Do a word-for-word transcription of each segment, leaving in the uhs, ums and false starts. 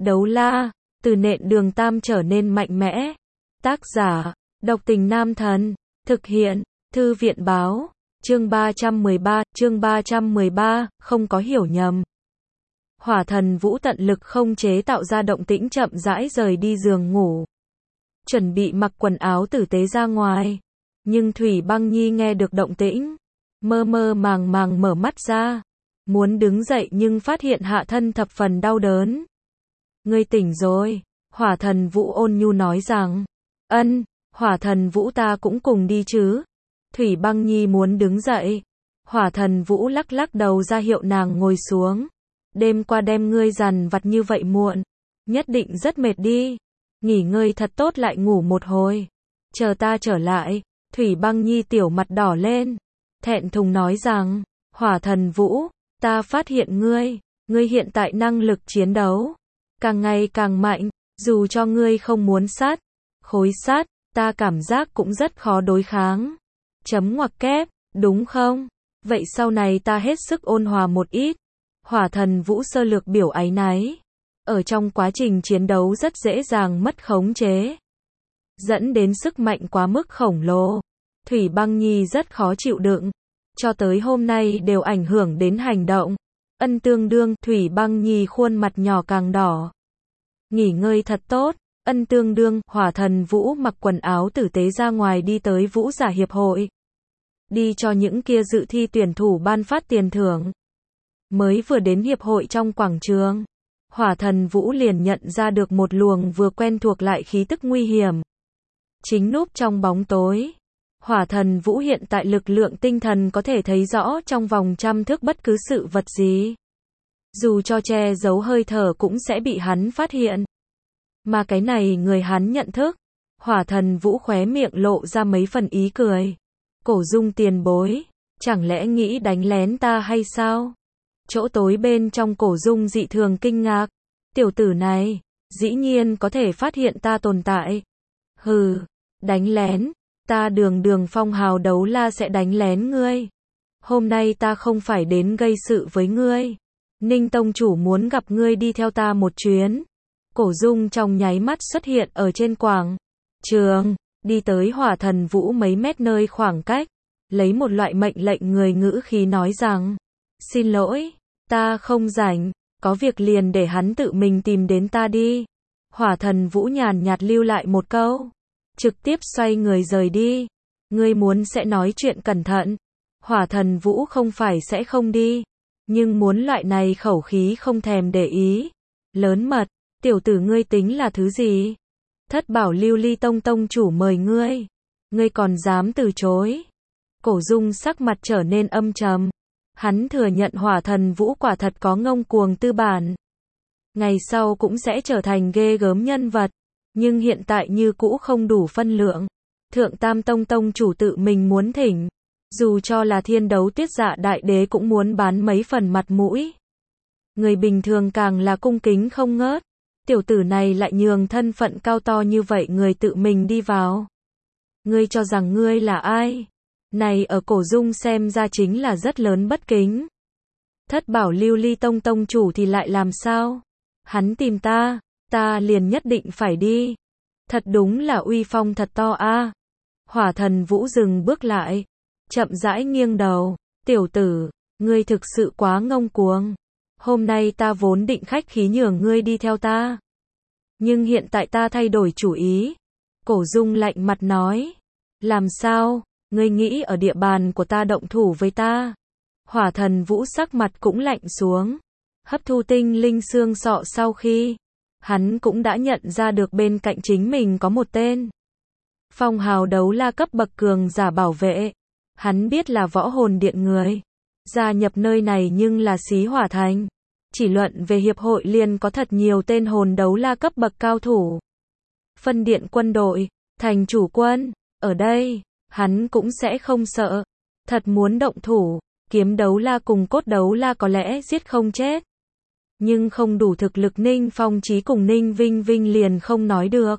Đấu la, từ nện đường tam trở nên mạnh mẽ. Tác giả, độc tình nam thần. Thực hiện, thư viện báo. Chương ba trăm mười ba, chương ba trăm mười ba, không có hiểu nhầm. Hỏa thần Vũ tận lực không chế tạo ra động tĩnh, chậm rãi rời đi giường ngủ. Chuẩn bị mặc quần áo tử tế ra ngoài. Nhưng Thủy Băng Nhi nghe được động tĩnh, mơ mơ màng màng mở mắt ra. Muốn đứng dậy nhưng phát hiện hạ thân thập phần đau đớn. Ngươi tỉnh rồi, Hỏa thần Vũ ôn nhu nói rằng. Ân, Hỏa thần Vũ ta cũng cùng đi chứ. Thủy Băng Nhi muốn đứng dậy. Hỏa thần Vũ lắc lắc đầu ra hiệu nàng ngồi xuống. Đêm qua đem ngươi dằn vặt như vậy muộn, nhất định rất mệt đi. Nghỉ ngơi thật tốt lại ngủ một hồi. Chờ ta trở lại. Thủy Băng Nhi tiểu mặt đỏ lên, thẹn thùng nói rằng. Hỏa thần Vũ, ta phát hiện ngươi, ngươi hiện tại năng lực chiến đấu càng ngày càng mạnh, dù cho ngươi không muốn sát, khối sát, ta cảm giác cũng rất khó đối kháng. Chấm ngoặc kép, đúng không? Vậy sau này ta hết sức ôn hòa một ít. Hỏa thần Vũ sơ lược biểu áy náy. Ở trong quá trình chiến đấu rất dễ dàng mất khống chế, dẫn đến sức mạnh quá mức khổng lồ. Thủy Băng Nhi rất khó chịu đựng, cho tới hôm nay đều ảnh hưởng đến hành động. Ân tương đương, Thủy Băng Nhi khuôn mặt nhỏ càng đỏ. Nghỉ ngơi thật tốt. Ân tương đương, Hỏa thần Vũ mặc quần áo tử tế ra ngoài đi tới Vũ giả hiệp hội. Đi cho những kia dự thi tuyển thủ ban phát tiền thưởng. Mới vừa đến hiệp hội trong quảng trường, Hỏa thần Vũ liền nhận ra được một luồng vừa quen thuộc lại khí tức nguy hiểm. Chính núp trong bóng tối. Hỏa thần Vũ hiện tại lực lượng tinh thần có thể thấy rõ trong vòng trăm thước bất cứ sự vật gì. Dù cho che giấu hơi thở cũng sẽ bị hắn phát hiện. Mà cái này người hắn nhận thức. Hỏa thần Vũ khóe miệng lộ ra mấy phần ý cười. Cổ Dung tiền bối, chẳng lẽ nghĩ đánh lén ta hay sao? Chỗ tối bên trong Cổ Dung dị thường kinh ngạc. Tiểu tử này, dĩ nhiên có thể phát hiện ta tồn tại. Hừ, đánh lén, ta đường đường phong hào đấu la sẽ đánh lén ngươi. Hôm nay ta không phải đến gây sự với ngươi. Ninh tông chủ muốn gặp ngươi đi theo ta một chuyến. Cổ Dung trong nháy mắt xuất hiện ở trên quảng trường, đi tới Hỏa thần Vũ mấy mét nơi khoảng cách, lấy một loại mệnh lệnh người ngữ khí nói rằng. Xin lỗi, ta không rảnh, có việc liền để hắn tự mình tìm đến ta đi. Hỏa thần Vũ nhàn nhạt lưu lại một câu, trực tiếp xoay người rời đi. Ngươi muốn sẽ nói chuyện cẩn thận. Hỏa thần Vũ không phải sẽ không đi, nhưng muốn loại này khẩu khí không thèm để ý. Lớn mật, tiểu tử ngươi tính là thứ gì? Thất bảo lưu ly tông tông chủ mời ngươi, ngươi còn dám từ chối? Cổ Dung sắc mặt trở nên âm trầm. Hắn thừa nhận Hỏa thần Vũ quả thật có ngông cuồng tư bản. Ngày sau cũng sẽ trở thành ghê gớm nhân vật. Nhưng hiện tại như cũ không đủ phân lượng. Thượng Tam Tông Tông chủ tự mình muốn thỉnh. Dù cho là Thiên Đấu Tuyết Dạ đại đế cũng muốn bán mấy phần mặt mũi. Người bình thường càng là cung kính không ngớt. Tiểu tử này lại nhường thân phận cao to như vậy người tự mình đi vào. Ngươi cho rằng ngươi là ai? Này ở Cổ Dung xem ra chính là rất lớn bất kính. Thất bảo lưu ly tông tông chủ thì lại làm sao? Hắn tìm ta, ta liền nhất định phải đi. Thật đúng là uy phong thật to a. À. Hỏa thần Vũ dừng bước lại, chậm rãi nghiêng đầu. Tiểu tử, ngươi thực sự quá ngông cuồng. Hôm nay ta vốn định khách khí nhường ngươi đi theo ta, nhưng hiện tại ta thay đổi chủ ý. Cổ Dung lạnh mặt nói. Làm sao? Ngươi nghĩ ở địa bàn của ta động thủ với ta? Hỏa thần Vũ sắc mặt cũng lạnh xuống. Hấp thu tinh linh xương sọ sau khi, hắn cũng đã nhận ra được bên cạnh chính mình có một tên phong hào đấu la cấp bậc cường giả bảo vệ. Hắn biết là võ hồn điện người gia nhập nơi này nhưng là Xí Hỏa Thành. Chỉ luận về hiệp hội liền có thật nhiều tên hồn đấu la cấp bậc cao thủ. Phân điện quân đội, thành chủ quân, ở đây, hắn cũng sẽ không sợ. Thật muốn động thủ, kiếm đấu la cùng cốt đấu la có lẽ giết không chết. Nhưng không đủ thực lực Ninh Phong Chí cùng Ninh Vinh Vinh liền không nói được.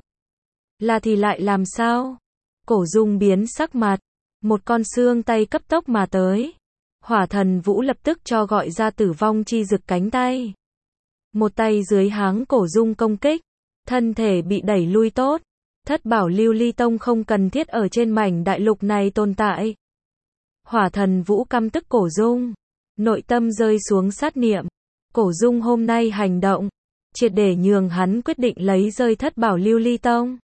Là thì lại làm sao? Cổ Dung biến sắc mặt, một con xương tay cấp tốc mà tới. Hỏa thần Vũ lập tức cho gọi ra tử vong chi dực cánh tay. một tay dưới háng cổ dung công kích, thân thể bị đẩy lui tốt. Thất bảo lưu ly tông không cần thiết ở trên mảnh đại lục này tồn tại. Hỏa thần vũ căm tức cổ dung, nội tâm rơi xuống sát niệm. Cổ dung hôm nay hành động, triệt để nhường hắn quyết định lấy rơi thất bảo lưu ly tông.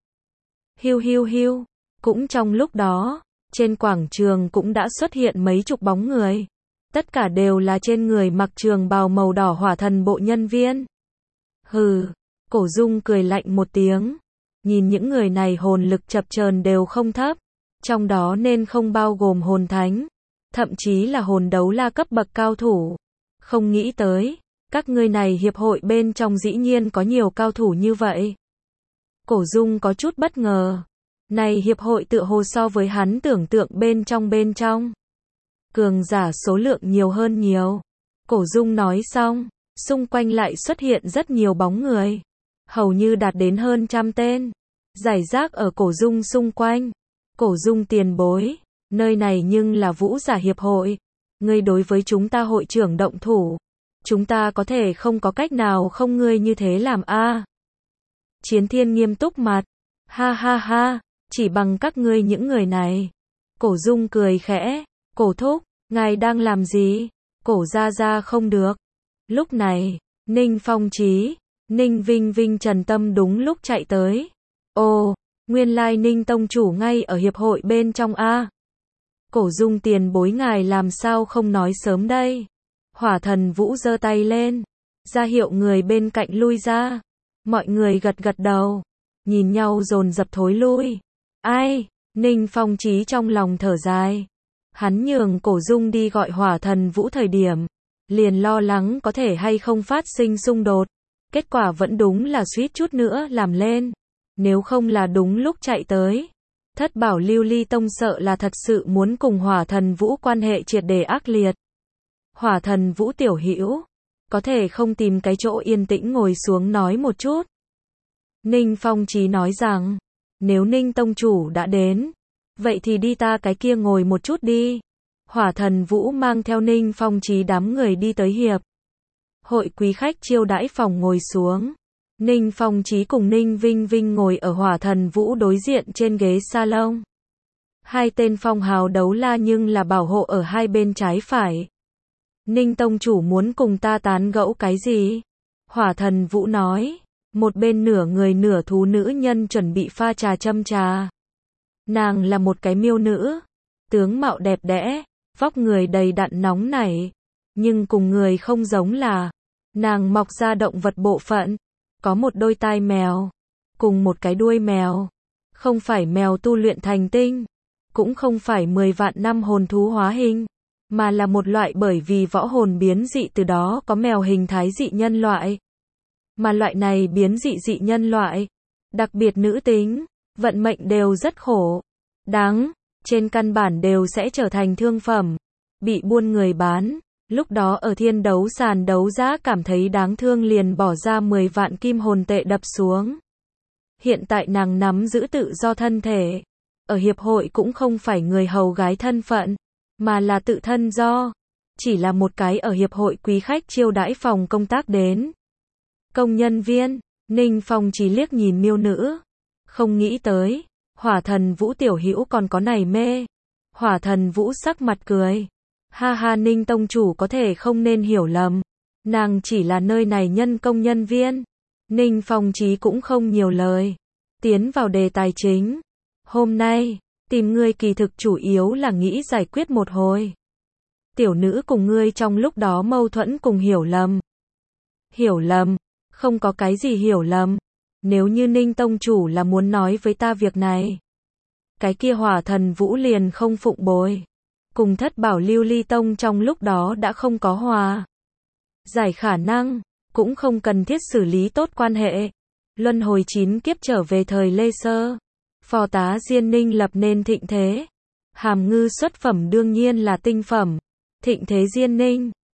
Hiu hiu hiu, cũng trong lúc đó, trên quảng trường cũng đã xuất hiện mấy chục bóng người. Tất cả đều là trên người mặc trường bào màu đỏ hỏa thần bộ nhân viên. Hừ, cổ dung cười lạnh một tiếng. Nhìn những người này hồn lực chập chờn đều không thấp. Trong đó nên không bao gồm hồn thánh. Thậm chí là hồn đấu la cấp bậc cao thủ. Không nghĩ tới, các ngươi này hiệp hội bên trong dĩ nhiên có nhiều cao thủ như vậy. Cổ dung có chút bất ngờ. Này hiệp hội tựa hồ so với hắn tưởng tượng bên trong bên trong. Cường giả số lượng nhiều hơn nhiều. Cổ dung nói xong, xung quanh lại xuất hiện rất nhiều bóng người. Hầu như đạt đến hơn trăm tên. Giải rác ở cổ dung xung quanh. Cổ dung tiền bối. Nơi này nhưng là vũ giả hiệp hội. Ngươi đối với chúng ta hội trưởng động thủ. Chúng ta có thể không có cách nào không ngươi như thế làm a à. Chiến thiên nghiêm túc mặt. Ha ha ha. Chỉ bằng các ngươi những người này. Cổ dung cười khẽ. Cổ thúc, ngài đang làm gì? Cổ ra ra không được. Lúc này, Ninh Phong Chí, Ninh Vinh Vinh Trần Tâm đúng lúc chạy tới. Ồ, nguyên lai Ninh tông chủ ngay ở hiệp hội bên trong a. Cổ dung tiền bối ngài làm sao không nói sớm đây? Hỏa thần vũ giơ tay lên, ra hiệu người bên cạnh lui ra. Mọi người gật gật đầu, nhìn nhau dồn dập thối lui. Ai? Ninh Phong Chí trong lòng thở dài. Hắn nhường cổ dung đi gọi hỏa thần vũ thời điểm, liền lo lắng có thể hay không phát sinh xung đột. Kết quả vẫn đúng là suýt chút nữa làm lên. Nếu không là đúng lúc chạy tới. Thất bảo lưu ly tông sợ là thật sự muốn cùng hỏa thần vũ quan hệ triệt để ác liệt. Hỏa thần vũ tiểu hữu, có thể không tìm cái chỗ yên tĩnh ngồi xuống nói một chút. Ninh Phong Chí nói rằng, nếu Ninh tông chủ đã đến, vậy thì đi ta cái kia ngồi một chút đi. Hỏa thần vũ mang theo Ninh Phong Chí đám người đi tới hiệp hội quý khách chiêu đãi phòng ngồi xuống. Ninh Phong Chí cùng Ninh Vinh Vinh ngồi ở hỏa thần vũ đối diện trên ghế salon. Hai tên phong hào đấu la nhưng là bảo hộ ở hai bên trái phải. Ninh tông chủ muốn cùng ta tán gẫu cái gì? Hỏa thần vũ nói. Một bên nửa người nửa thú nữ nhân chuẩn bị pha trà châm trà. Nàng là một cái miêu nữ. Tướng mạo đẹp đẽ, vóc người đầy đặn nóng nảy. Nhưng cùng người không giống là, nàng mọc ra động vật bộ phận. Có một đôi tai mèo, cùng một cái đuôi mèo. Không phải mèo tu luyện thành tinh, cũng không phải mười vạn năm hồn thú hóa hình, mà là một loại bởi vì võ hồn biến dị từ đó có mèo hình thái dị nhân loại. Mà loại này biến dị dị nhân loại, đặc biệt nữ tính, vận mệnh đều rất khổ, đáng, trên căn bản đều sẽ trở thành thương phẩm, bị buôn người bán. Lúc đó ở thiên đấu sàn đấu giá cảm thấy đáng thương liền bỏ ra mười vạn kim hồn tệ đập xuống. Hiện tại nàng nắm giữ tự do thân thể. Ở hiệp hội cũng không phải người hầu gái thân phận, mà là tự thân do. Chỉ là một cái ở hiệp hội quý khách chiêu đãi phòng công tác đến. Công nhân viên, Ninh Phong chỉ liếc nhìn miêu nữ. Không nghĩ tới, hỏa thần vũ tiểu hữu còn có này mê. Hỏa thần vũ sắc mặt cười. Ha ha Ninh tông chủ có thể không nên hiểu lầm. Nàng chỉ là nơi này nhân công nhân viên. Ninh Phong Chí cũng không nhiều lời. Tiến vào đề tài chính. Hôm nay, tìm ngươi kỳ thực chủ yếu là nghĩ giải quyết một hồi. Tiểu nữ cùng ngươi trong lúc đó mâu thuẫn cùng hiểu lầm. Hiểu lầm? Không có cái gì hiểu lầm. Nếu như Ninh tông chủ là muốn nói với ta việc này, cái kia hỏa thần vũ liền không phụng bồi. Cùng thất bảo lưu ly tông trong lúc đó đã không có hòa giải khả năng, cũng không cần thiết xử lý tốt quan hệ. Luân hồi chín kiếp trở về thời Lê Sơ, phò tá Diên Ninh lập nên thịnh thế. Hàm ngư xuất phẩm đương nhiên là tinh phẩm. Thịnh thế Diên Ninh,